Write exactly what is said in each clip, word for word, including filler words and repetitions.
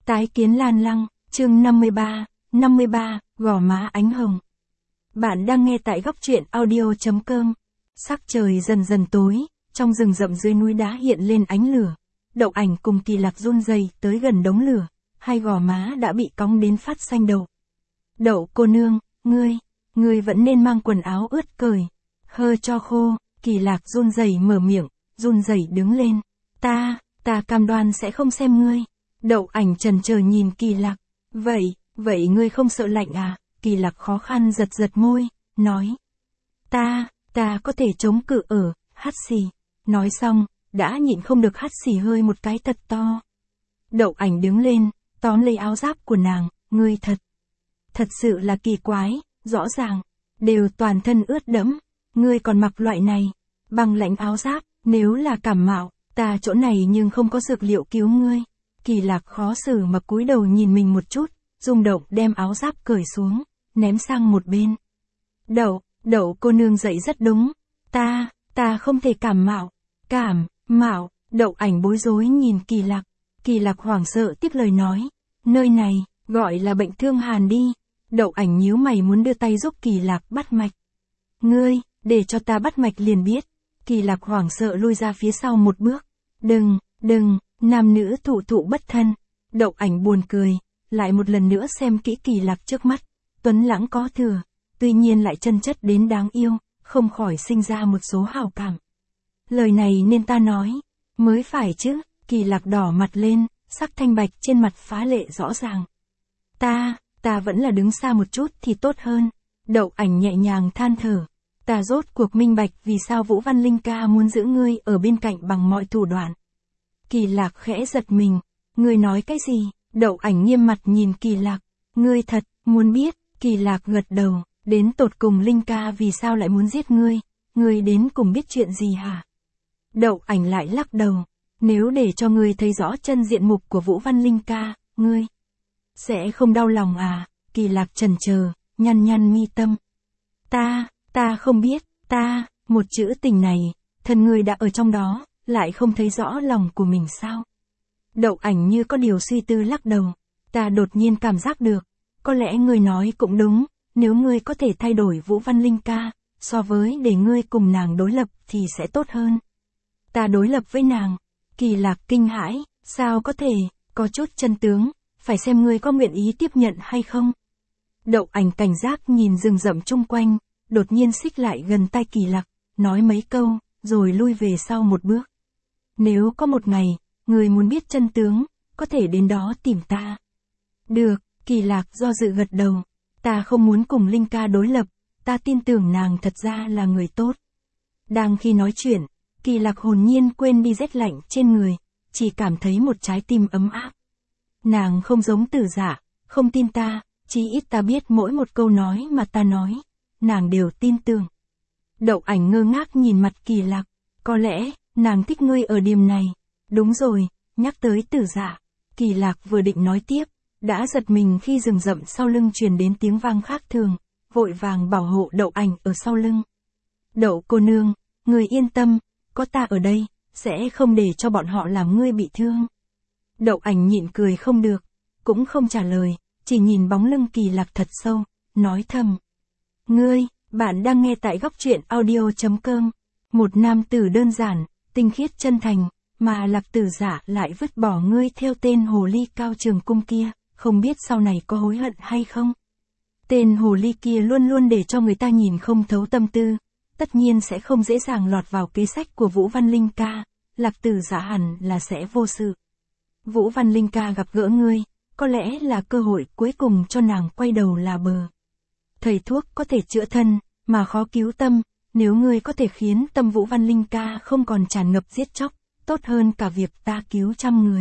Tái kiến Lan Lăng, chương năm mươi ba, năm mươi ba, gò má ánh hồng. Bạn đang nghe tại góc truyện audio.com. Sắc trời dần dần tối, trong rừng rậm dưới núi đá hiện lên ánh lửa. Đậu Ảnh cùng Kỳ Lạc run rẩy tới gần đống lửa, hai gò má đã bị cong đến phát xanh đầu. Đậu cô nương, ngươi, ngươi vẫn nên mang quần áo ướt cởi, hơ cho khô. Kỳ Lạc run rẩy mở miệng, run rẩy đứng lên. Ta, ta cam đoan sẽ không xem ngươi. Đậu Ảnh chần chờ nhìn Kỳ Lạc. Vậy, vậy ngươi không sợ lạnh à? Kỳ Lạc khó khăn giật giật môi, nói. Ta, ta có thể chống cự ở, hắt xì. Nói xong, đã nhịn không được hắt xì hơi một cái thật to. Đậu Ảnh đứng lên, tóm lấy áo giáp của nàng, ngươi thật. Thật sự là kỳ quái, rõ ràng, đều toàn thân ướt đẫm, ngươi còn mặc loại này, bằng lãnh áo giáp, nếu là cảm mạo, ta chỗ này nhưng không có dược liệu cứu ngươi. Kỳ Lạc khó xử mà cúi đầu nhìn mình một chút, rung động đem áo giáp cởi xuống, ném sang một bên. Đậu, đậu cô nương dậy rất đúng, ta, ta không thể cảm mạo, cảm, mạo, Đậu Ảnh bối rối nhìn Kỳ Lạc, Kỳ Lạc hoảng sợ tiếp lời nói, nơi này, gọi là bệnh thương hàn đi. Đậu Ảnh nhíu mày muốn đưa tay giúp Kỳ Lạc bắt mạch. Ngươi, để cho ta bắt mạch liền biết. Kỳ Lạc hoảng sợ lui ra phía sau một bước. Đừng, đừng, nam nữ thụ thụ bất thân. Đậu Ảnh buồn cười, lại một lần nữa xem kỹ Kỳ Lạc trước mắt. Tuấn lãng có thừa, tuy nhiên lại chân chất đến đáng yêu, không khỏi sinh ra một số hào cảm. Lời này nên ta nói, mới phải chứ. Kỳ Lạc đỏ mặt lên, sắc thanh bạch trên mặt phá lệ rõ ràng. Ta, ta vẫn là đứng xa một chút thì tốt hơn. Đậu Ảnh nhẹ nhàng than thở. Ta rốt cuộc minh bạch vì sao Vũ Văn Linh ca muốn giữ ngươi ở bên cạnh bằng mọi thủ đoạn. Kỳ Lạc khẽ giật mình. Ngươi nói cái gì? Đậu Ảnh nghiêm mặt nhìn Kỳ Lạc. Ngươi thật, muốn biết. Kỳ Lạc gật đầu. Đến tột cùng Linh ca vì sao lại muốn giết ngươi? Ngươi đến cùng biết chuyện gì hả? Đậu Ảnh lại lắc đầu. Nếu để cho ngươi thấy rõ chân diện mục của Vũ Văn Linh ca, ngươi sẽ không đau lòng à? Kỳ Lạc chần chờ, nhăn nhăn mi tâm. Ta, ta không biết, ta, một chữ tình này, thân ngươi đã ở trong đó, lại không thấy rõ lòng của mình sao? Đậu Ảnh như có điều suy tư lắc đầu. Ta đột nhiên cảm giác được, có lẽ ngươi nói cũng đúng, nếu ngươi có thể thay đổi Vũ Văn Linh ca, so với để ngươi cùng nàng đối lập thì sẽ tốt hơn. Ta đối lập với nàng. Kỳ Lạc kinh hãi, sao có thể, có chút chân tướng, phải xem ngươi có nguyện ý tiếp nhận hay không. Đậu Ảnh cảnh giác nhìn rừng rậm chung quanh, đột nhiên xích lại gần tai Kỳ Lạc, nói mấy câu, rồi lui về sau một bước. Nếu có một ngày, ngươi muốn biết chân tướng, có thể đến đó tìm ta. Được, Kỳ Lạc do dự gật đầu. Ta không muốn cùng Linh ca đối lập, ta tin tưởng nàng thật ra là người tốt. Đang khi nói chuyện, Kỳ Lạc hồn nhiên quên đi rét lạnh trên người, chỉ cảm thấy một trái tim ấm áp. Nàng không giống Tử Dạ, không tin ta, chí ít ta biết mỗi một câu nói mà ta nói, nàng đều tin tưởng. Đậu Ảnh ngơ ngác nhìn mặt Kỳ Lạc, có lẽ, nàng thích ngươi ở điểm này. Đúng rồi, nhắc tới Tử Dạ, Kỳ Lạc vừa định nói tiếp, đã giật mình khi rừng rậm sau lưng truyền đến tiếng vang khác thường, vội vàng bảo hộ Đậu Ảnh ở sau lưng. Đậu cô nương, ngươi yên tâm, có ta ở đây, sẽ không để cho bọn họ làm ngươi bị thương. Đậu Ảnh nhịn cười không được, cũng không trả lời, chỉ nhìn bóng lưng Kỳ Lạc thật sâu, nói thầm. Ngươi, bạn đang nghe tại góc truyện audio.com. Một nam tử đơn giản, tinh khiết chân thành, mà Lạc Tử Dạ lại vứt bỏ ngươi theo tên hồ ly Cao Trường Cung kia, không biết sau này có hối hận hay không. Tên hồ ly kia luôn luôn để cho người ta nhìn không thấu tâm tư, tất nhiên sẽ không dễ dàng lọt vào kế sách của Vũ Văn Linh ca, Lạc Tử Dạ hẳn là sẽ vô sự. Vũ Văn Linh ca gặp gỡ ngươi, có lẽ là cơ hội cuối cùng cho nàng quay đầu là bờ. Thầy thuốc có thể chữa thân, mà khó cứu tâm, nếu ngươi có thể khiến tâm Vũ Văn Linh ca không còn tràn ngập giết chóc, tốt hơn cả việc ta cứu trăm người.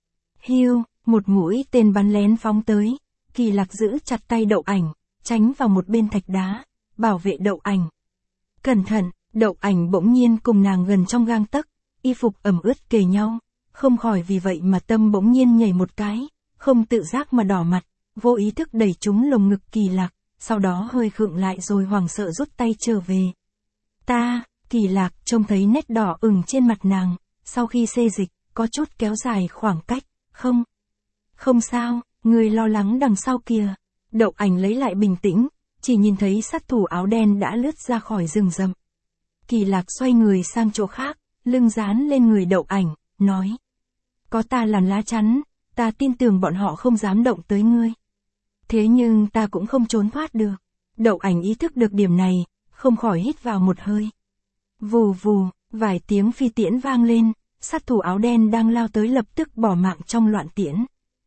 Hiu, một mũi tên bắn lén phóng tới, Kỳ Lạc giữ chặt tay Đậu Ảnh, tránh vào một bên thạch đá, bảo vệ Đậu Ảnh. Cẩn thận, Đậu Ảnh bỗng nhiên cùng nàng gần trong gang tấc, y phục ẩm ướt kề nhau, không khỏi vì vậy mà tâm bỗng nhiên nhảy một cái, không tự giác mà đỏ mặt, vô ý thức đẩy trúng lồng ngực Kỳ Lạc, sau đó hơi khựng lại rồi hoảng sợ rút tay trở về. Ta, Kỳ Lạc trông thấy nét đỏ ửng trên mặt nàng, sau khi xê dịch, có chút kéo dài khoảng cách, không. Không sao, người lo lắng đằng sau kìa. Đậu Ảnh lấy lại bình tĩnh, chỉ nhìn thấy sát thủ áo đen đã lướt ra khỏi rừng rậm. Kỳ Lạc xoay người sang chỗ khác, lưng dán lên người Đậu Ảnh, nói. Có ta làm lá chắn, ta tin tưởng bọn họ không dám động tới ngươi. Thế nhưng ta cũng không trốn thoát được. Đậu Ảnh ý thức được điểm này, không khỏi hít vào một hơi. Vù vù, vài tiếng phi tiễn vang lên, sát thủ áo đen đang lao tới lập tức bỏ mạng trong loạn tiễn.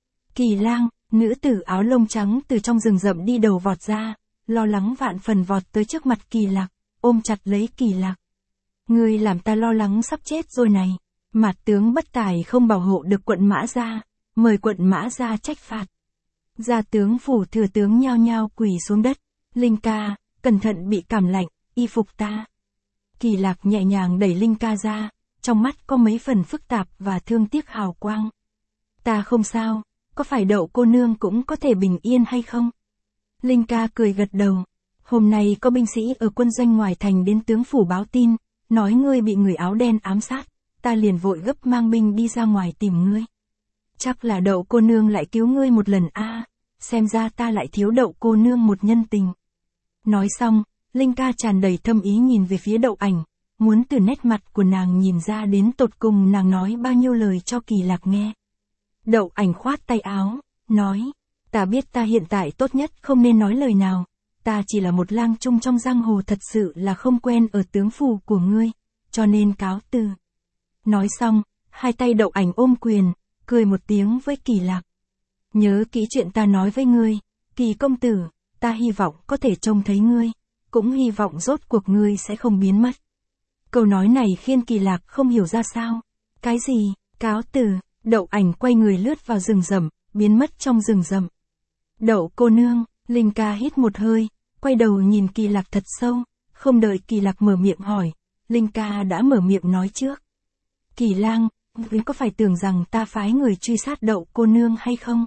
Kỳ Lang, nữ tử áo lông trắng từ trong rừng rậm đi đầu vọt ra, lo lắng vạn phần vọt tới trước mặt Kỳ Lạc, ôm chặt lấy Kỳ Lạc. Ngươi làm ta lo lắng sắp chết rồi này. Mạt tướng bất tài không bảo hộ được quận Mã Gia, mời quận Mã Gia trách phạt. Gia tướng phủ thừa tướng nhao nhao quỳ xuống đất. Linh ca, cẩn thận bị cảm lạnh, y phục ta. Kỳ Lạc nhẹ nhàng đẩy Linh ca ra, trong mắt có mấy phần phức tạp và thương tiếc hào quang. Ta không sao, có phải Đậu cô nương cũng có thể bình yên hay không? Linh ca cười gật đầu. Hôm nay có binh sĩ ở quân doanh ngoài thành đến tướng phủ báo tin, nói ngươi bị người áo đen ám sát, ta liền vội gấp mang binh đi ra ngoài tìm ngươi. Chắc là Đậu cô nương lại cứu ngươi một lần a, à, xem ra ta lại thiếu Đậu cô nương một nhân tình. Nói xong, Linh ca tràn đầy thâm ý nhìn về phía Đậu Ảnh, muốn từ nét mặt của nàng nhìn ra đến tột cùng nàng nói bao nhiêu lời cho Kỳ Lạc nghe. Đậu Ảnh khoát tay áo, nói, ta biết ta hiện tại tốt nhất không nên nói lời nào, ta chỉ là một lang trung trong giang hồ thật sự là không quen ở tướng phủ của ngươi, cho nên cáo từ. Nói xong, hai tay Đậu Ảnh ôm quyền, cười một tiếng với Kỳ Lạc. Nhớ kỹ chuyện ta nói với ngươi, Kỳ công tử, ta hy vọng có thể trông thấy ngươi, cũng hy vọng rốt cuộc ngươi sẽ không biến mất. Câu nói này khiến Kỳ Lạc không hiểu ra sao. Cái gì, cáo từ? Đậu Ảnh quay người lướt vào rừng rậm, biến mất trong rừng rậm. Đậu cô nương, Linh ca hít một hơi, quay đầu nhìn Kỳ Lạc thật sâu, không đợi Kỳ Lạc mở miệng hỏi, Linh ca đã mở miệng nói trước. Kỳ Lang, ngươi có phải tưởng rằng ta phái người truy sát Đậu cô nương hay không?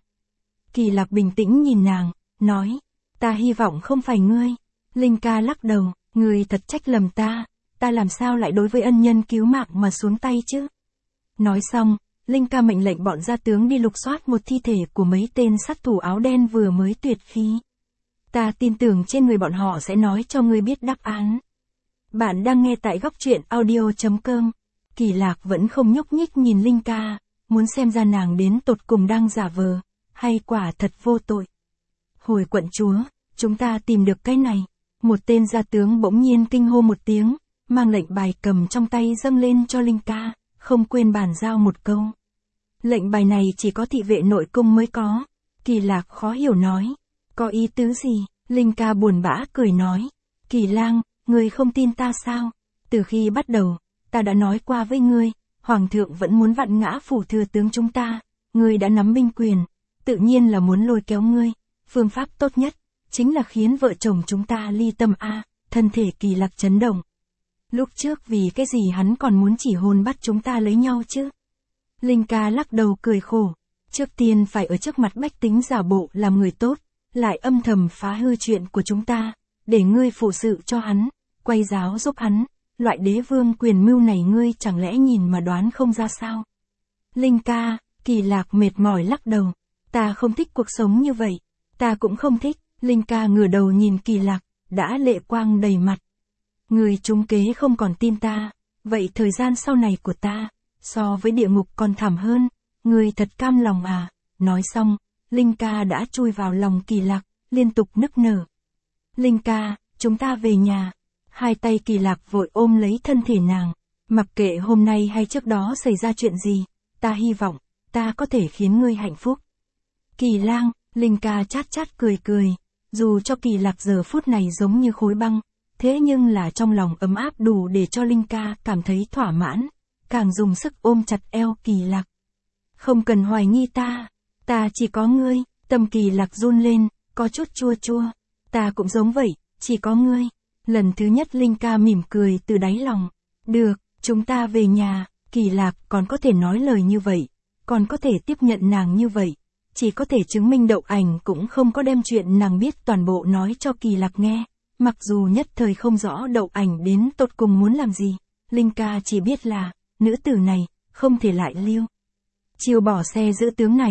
Kỳ Lạc bình tĩnh nhìn nàng, nói, ta hy vọng không phải ngươi. Linh ca lắc đầu, ngươi thật trách lầm ta, ta làm sao lại đối với ân nhân cứu mạng mà xuống tay chứ? Nói xong, Linh ca mệnh lệnh bọn gia tướng đi lục soát một thi thể của mấy tên sát thủ áo đen vừa mới tuyệt khí. Ta tin tưởng trên người bọn họ sẽ nói cho ngươi biết đáp án. Bạn đang nghe tại góc truyện audio chấm com. Kỳ Lạc vẫn không nhúc nhích nhìn Linh ca, muốn xem ra nàng đến tột cùng đang giả vờ, hay quả thật vô tội. Hồi quận chúa, chúng ta tìm được cái này. Một tên gia tướng bỗng nhiên kinh hô một tiếng, mang lệnh bài cầm trong tay dâng lên cho Linh ca, không quên bàn giao một câu. Lệnh bài này chỉ có thị vệ nội cung mới có. Kỳ Lạc khó hiểu nói. Có ý tứ gì? Linh ca buồn bã cười nói. Kỳ Lang, ngươi không tin ta sao? Từ khi bắt đầu, ta đã nói qua với ngươi, Hoàng thượng vẫn muốn vặn ngã phủ thừa tướng chúng ta. Ngươi đã nắm binh quyền, tự nhiên là muốn lôi kéo ngươi. Phương pháp tốt nhất, chính là khiến vợ chồng chúng ta ly tâm a. Thân thể Kỳ Lạc chấn động. Lúc trước vì cái gì hắn còn muốn chỉ hôn bắt chúng ta lấy nhau chứ? Linh ca lắc đầu cười khổ. Trước tiên phải ở trước mặt bách tính giả bộ làm người tốt, lại âm thầm phá hư chuyện của chúng ta, để ngươi phụ sự cho hắn, quay giáo giúp hắn, loại đế vương quyền mưu này ngươi chẳng lẽ nhìn mà đoán không ra sao? Linh ca, Kỳ Lạc mệt mỏi lắc đầu. Ta không thích cuộc sống như vậy. Ta cũng không thích. Linh ca ngửa đầu nhìn Kỳ Lạc, đã lệ quang đầy mặt. Người trúng kế không còn tin ta, vậy thời gian sau này của ta, so với địa ngục còn thảm hơn, người thật cam lòng à? Nói xong, Linh ca đã chui vào lòng Kỳ Lạc, liên tục nức nở. Linh ca, chúng ta về nhà. Hai tay Kỳ Lạc vội ôm lấy thân thể nàng, mặc kệ hôm nay hay trước đó xảy ra chuyện gì, ta hy vọng, ta có thể khiến ngươi hạnh phúc. Kỳ Lang, Linh ca chát chát cười cười, dù cho Kỳ Lạc giờ phút này giống như khối băng, thế nhưng là trong lòng ấm áp đủ để cho Linh ca cảm thấy thỏa mãn, càng dùng sức ôm chặt eo Kỳ Lạc. Không cần hoài nghi ta, ta chỉ có ngươi. Tâm Kỳ Lạc run lên, có chút chua chua. Ta cũng giống vậy, chỉ có ngươi. Lần thứ nhất Linh ca mỉm cười từ đáy lòng. Được, chúng ta về nhà. Kỳ Lạc còn có thể nói lời như vậy, còn có thể tiếp nhận nàng như vậy, chỉ có thể chứng minh Đậu Ảnh cũng không có đem chuyện nàng biết toàn bộ nói cho Kỳ Lạc nghe. Mặc dù nhất thời không rõ Đậu Ảnh đến tột cùng muốn làm gì, Linh ca chỉ biết là, nữ tử này, không thể lại lưu. Chiêu bỏ xe giữ tướng này,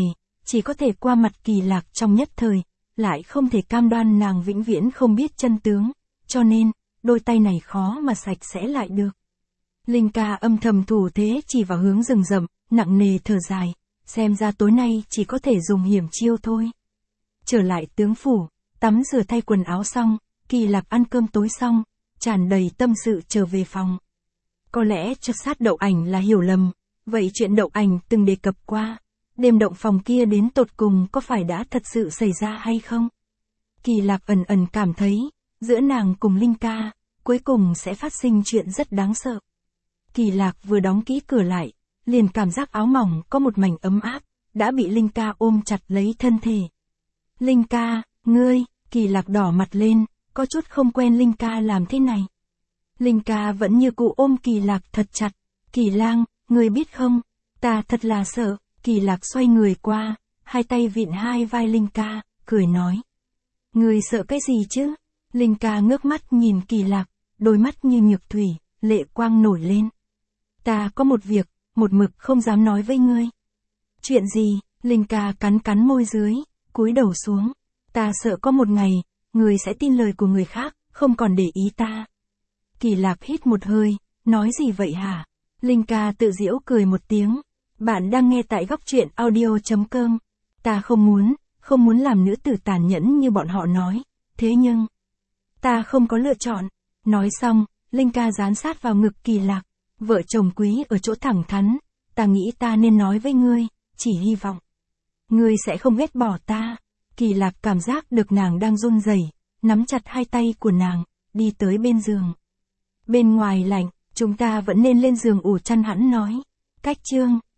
chỉ có thể qua mặt Kỳ Lạc trong nhất thời, lại không thể cam đoan nàng vĩnh viễn không biết chân tướng, cho nên, đôi tay này khó mà sạch sẽ lại được. Linh ca âm thầm thủ thế chỉ vào hướng rừng rậm, nặng nề thở dài, xem ra tối nay chỉ có thể dùng hiểm chiêu thôi. Trở lại tướng phủ, tắm rửa thay quần áo xong, Kỳ Lạc ăn cơm tối xong, tràn đầy tâm sự trở về phòng. Có lẽ cho sát Đậu Ảnh là hiểu lầm, vậy chuyện Đậu Ảnh từng đề cập qua, đêm động phòng kia đến tột cùng có phải đã thật sự xảy ra hay không? Kỳ Lạc ẩn ẩn cảm thấy, giữa nàng cùng Linh ca, cuối cùng sẽ phát sinh chuyện rất đáng sợ. Kỳ Lạc vừa đóng kỹ cửa lại, liền cảm giác áo mỏng có một mảnh ấm áp, đã bị Linh ca ôm chặt lấy thân thể. Linh ca, ngươi, Kỳ Lạc đỏ mặt lên, có chút không quen Linh ca làm thế này. Linh ca vẫn như cụ ôm Kỳ Lạc thật chặt. Kỳ Lang, ngươi biết không, ta thật là sợ. Kỳ Lạc xoay người qua, hai tay vịn hai vai Linh ca, cười nói. Ngươi sợ cái gì chứ? Linh ca ngước mắt nhìn Kỳ Lạc, đôi mắt như nhược thủy, lệ quang nổi lên. Ta có một việc, một mực không dám nói với ngươi. Chuyện gì? Linh ca cắn cắn môi dưới, cúi đầu xuống. Ta sợ có một ngày, ngươi sẽ tin lời của người khác, không còn để ý ta. Kỳ Lạc hít một hơi, nói gì vậy hả? Linh ca tự giễu cười một tiếng. Bạn đang nghe tại góc truyện audio chấm com. Ta không muốn, không muốn làm nữ tử tàn nhẫn như bọn họ nói. Thế nhưng, ta không có lựa chọn. Nói xong, Linh ca dán sát vào ngực Kỳ Lạc. Vợ chồng quý ở chỗ thẳng thắn. Ta nghĩ ta nên nói với ngươi, chỉ hy vọng ngươi sẽ không ghét bỏ ta. Kỳ Lạc cảm giác được nàng đang run rẩy, nắm chặt hai tay của nàng, đi tới bên giường. Bên ngoài lạnh, chúng ta vẫn nên lên giường ủ chăn, hắn nói. Cách chương